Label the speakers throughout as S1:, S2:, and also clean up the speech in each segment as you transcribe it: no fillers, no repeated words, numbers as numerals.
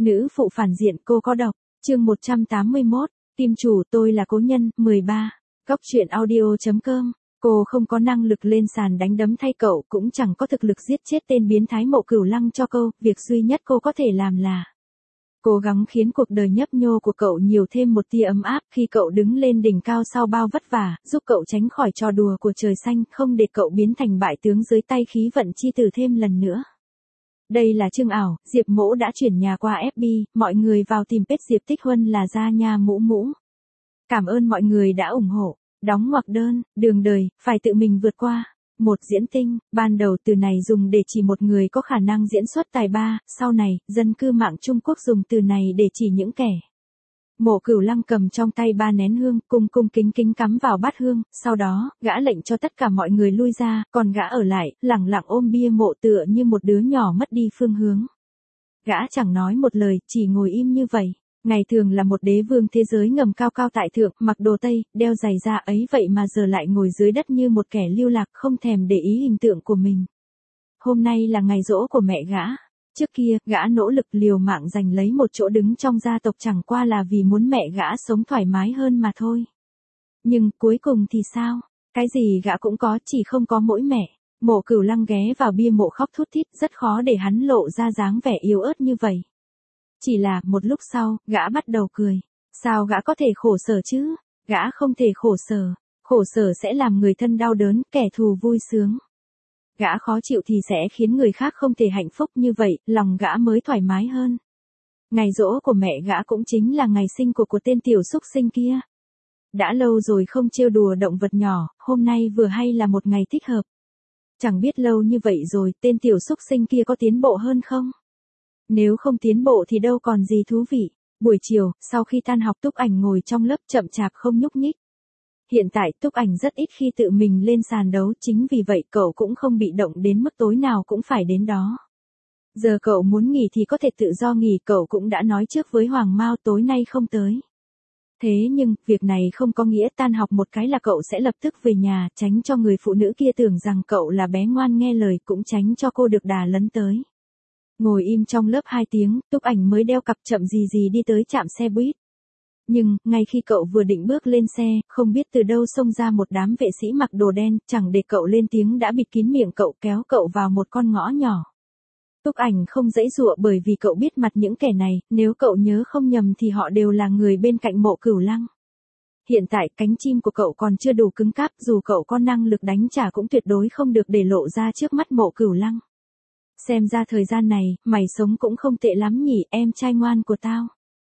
S1: Nữ phụ phản diện cô có độc. Chương 181. Tim chủ tôi là cố nhân. 13. Góc truyện audio.com. Cô không có năng lực lên sàn đánh đấm thay cậu, cũng chẳng có thực lực giết chết tên biến thái Mộ Cửu Lăng cho cô, việc duy nhất cô có thể làm là cố gắng khiến cuộc đời nhấp nhô của cậu nhiều thêm một tia ấm áp khi cậu đứng lên đỉnh cao sau bao vất vả, giúp cậu tránh khỏi trò đùa của trời xanh, không để cậu biến thành bại tướng dưới tay khí vận chi tử thêm lần nữa. Đây là chương ảo, Diệp Mỗ đã chuyển nhà qua FB, mọi người vào tìm page Diệp Tích Huân là ra nha mũ mũ. Cảm ơn mọi người đã ủng hộ. Đóng ngoặc đơn, đường đời, phải tự mình vượt qua. Một diễn tinh, ban đầu từ này dùng để chỉ một người có khả năng diễn xuất tài ba, sau này, dân cư mạng Trung Quốc dùng từ này để chỉ những kẻ. Mộ Cửu Lăng cầm trong tay 3 nén hương, cung cung kính kính cắm vào bát hương, sau đó, gã lệnh cho tất cả mọi người lui ra, còn gã ở lại, lẳng lặng ôm bia mộ tựa như một đứa nhỏ mất đi phương hướng. Gã chẳng nói một lời, chỉ ngồi im như vậy. Ngày thường là một đế vương thế giới ngầm cao cao tại thượng, mặc đồ tây, đeo giày da ấy vậy mà giờ lại ngồi dưới đất như một kẻ lưu lạc, không thèm để ý hình tượng của mình. Hôm nay là ngày giỗ của mẹ gã. Trước kia, gã nỗ lực liều mạng giành lấy một chỗ đứng trong gia tộc chẳng qua là vì muốn mẹ gã sống thoải mái hơn mà thôi. Nhưng cuối cùng thì sao? Cái gì gã cũng có, chỉ không có mỗi mẹ. Mộ Cửu Lăng ghé vào bia mộ khóc thút thít, rất khó để hắn lộ ra dáng vẻ yếu ớt như vậy. Chỉ là, một lúc sau, gã bắt đầu cười. Sao gã có thể khổ sở chứ? Gã không thể khổ sở sẽ làm người thân đau đớn, kẻ thù vui sướng. Gã khó chịu thì sẽ khiến người khác không thể hạnh phúc như vậy, lòng gã mới thoải mái hơn. Ngày giỗ của mẹ gã cũng chính là ngày sinh của tên tiểu súc sinh kia. Đã lâu rồi không trêu đùa động vật nhỏ, hôm nay vừa hay là một ngày thích hợp. Chẳng biết lâu như vậy rồi, tên tiểu súc sinh kia có tiến bộ hơn không? Nếu không tiến bộ thì đâu còn gì thú vị. Buổi chiều, sau khi tan học Túc Ảnh ngồi trong lớp chậm chạp không nhúc nhích. Hiện tại Túc Ảnh rất ít khi tự mình lên sàn đấu, chính vì vậy cậu cũng không bị động đến mức tối nào cũng phải đến đó. Giờ cậu muốn nghỉ thì có thể tự do nghỉ, cậu cũng đã nói trước với Hoàng Mao tối nay không tới. Thế nhưng, việc này không có nghĩa tan học một cái là cậu sẽ lập tức về nhà, tránh cho người phụ nữ kia tưởng rằng cậu là bé ngoan nghe lời, cũng tránh cho cô được đà lấn tới. Ngồi im trong lớp 2 tiếng, Túc Ảnh mới đeo cặp chậm gì đi tới trạm xe buýt. Nhưng, ngay khi cậu vừa định bước lên xe, không biết từ đâu xông ra một đám vệ sĩ mặc đồ đen, chẳng để cậu lên tiếng đã bịt kín miệng cậu, kéo cậu vào một con ngõ nhỏ. Túc Ảnh không giãy giụa bởi vì cậu biết mặt những kẻ này, nếu cậu nhớ không nhầm thì họ đều là người bên cạnh Mộ Cửu Lăng. Hiện tại cánh chim của cậu còn chưa đủ cứng cáp, dù cậu có năng lực đánh trả cũng tuyệt đối không được để lộ ra trước mắt Mộ Cửu Lăng. Xem ra thời gian này, mày sống cũng không tệ lắm nhỉ, em trai ngoan của tao.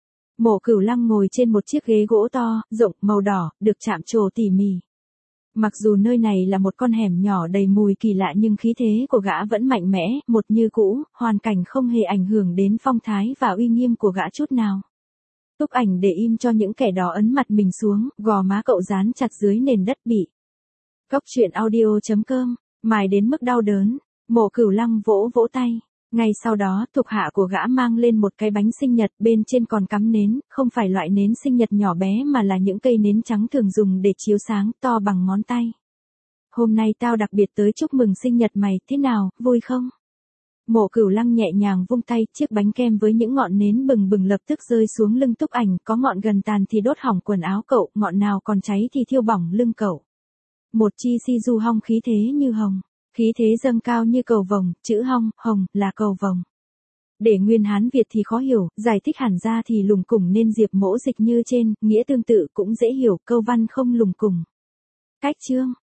S1: Mộ Cửu Lăng ngồi trên một chiếc ghế gỗ to, rộng, màu đỏ, được chạm trổ tỉ mỉ. Mặc dù nơi này là một con hẻm nhỏ đầy mùi kỳ lạ nhưng khí thế của gã vẫn mạnh mẽ, một như cũ, hoàn cảnh không hề ảnh hưởng đến phong thái và uy nghiêm của gã chút nào. Túc Ảnh để im cho những kẻ đó ấn mặt mình xuống, gò má cậu dán chặt dưới nền đất bị. Góc truyện audio.com, mài đến mức đau đớn. Mộ Cửu Lăng vỗ vỗ tay. Ngay sau đó, thuộc hạ của gã mang lên một cái bánh sinh nhật, bên trên còn cắm nến, không phải loại nến sinh nhật nhỏ bé mà là những cây nến trắng thường dùng để chiếu sáng, to bằng ngón tay. Hôm nay tao đặc biệt tới chúc mừng sinh nhật mày, thế nào, vui không? Mộ Cửu Lăng nhẹ nhàng vung tay, chiếc bánh kem với những ngọn nến bừng bừng lập tức rơi xuống lưng Túc Ảnh, có ngọn gần tàn thì đốt hỏng quần áo cậu, ngọn nào còn cháy thì thiêu bỏng lưng cậu. Một chi si du hong khí thế như hồng. Khí thế dâng cao như cầu vồng, chữ hong, hồng, là cầu vồng. Để nguyên Hán Việt thì khó hiểu, giải thích hẳn ra thì lùng củng nên Diệp Mỗ dịch như trên, nghĩa tương tự cũng dễ hiểu, câu văn không lùng củng. Cách chương,